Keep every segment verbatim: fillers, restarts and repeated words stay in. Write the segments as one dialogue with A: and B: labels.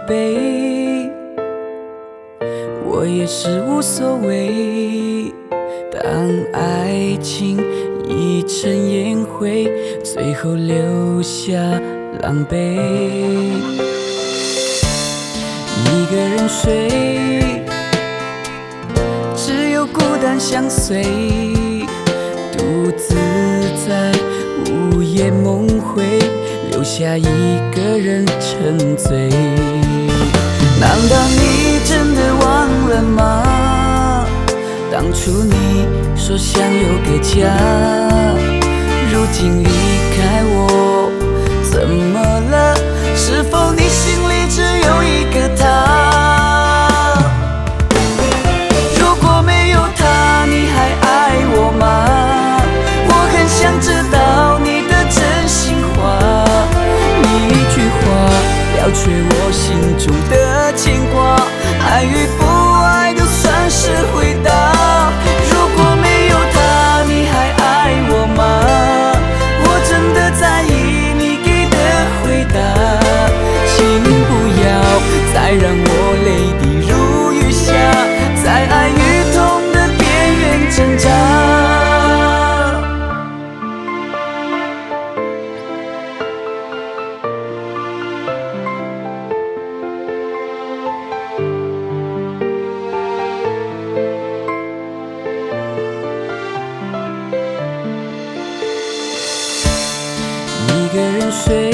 A: 悲，我也是无所谓。当爱情已成烟灰，最后留下狼狈。一个人睡，只有孤单相随，独自在午夜梦回，留下一个人沉醉。难道你真的忘了吗？当初你说想有个家，如今离开我，怎么了？是否你心里只有一个他？如果没有他，你还爱我吗？我很想知道你的真心话，你一句话了却我心中的牵挂，爱与不爱都算是回答。如果没有他，你还爱我吗？我真的在意你给的回答，请不要再让我泪滴如雨下，在爱与痛的边缘挣扎。一个人睡，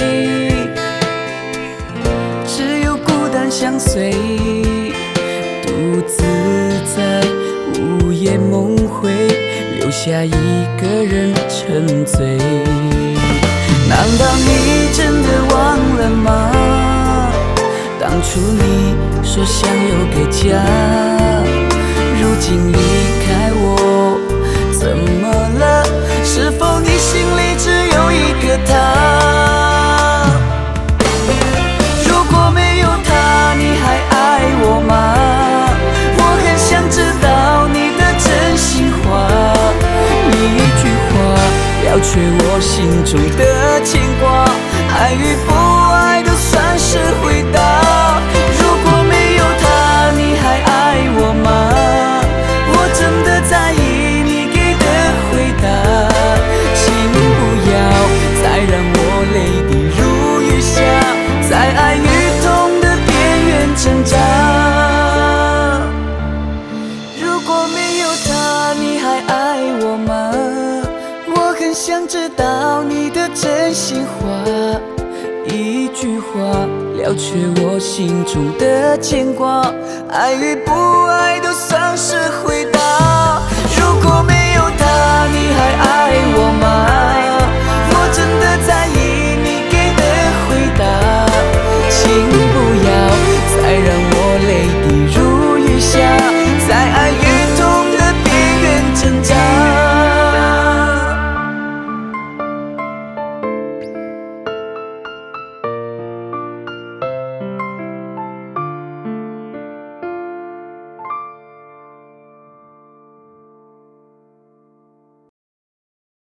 A: 只有孤单相随，独自在午夜梦回，留下一个人沉醉。难道你真的忘了吗？当初你说想有个家，如今离开我，怎么了？是否你心里只有一个他？如果没有他，你还爱我吗？我很想知道你的真心话，你一句话了却我心中的牵挂，爱与不爱都算是回答。如果没有他，你还爱我吗？我真的在意你给的回答，请不要再让我泪滴如雨下，在爱与痛的边缘挣扎。如果没有他，你还爱我吗？我很想知道你的真心话，一句话了却我心中的牵挂，爱与不爱都算是回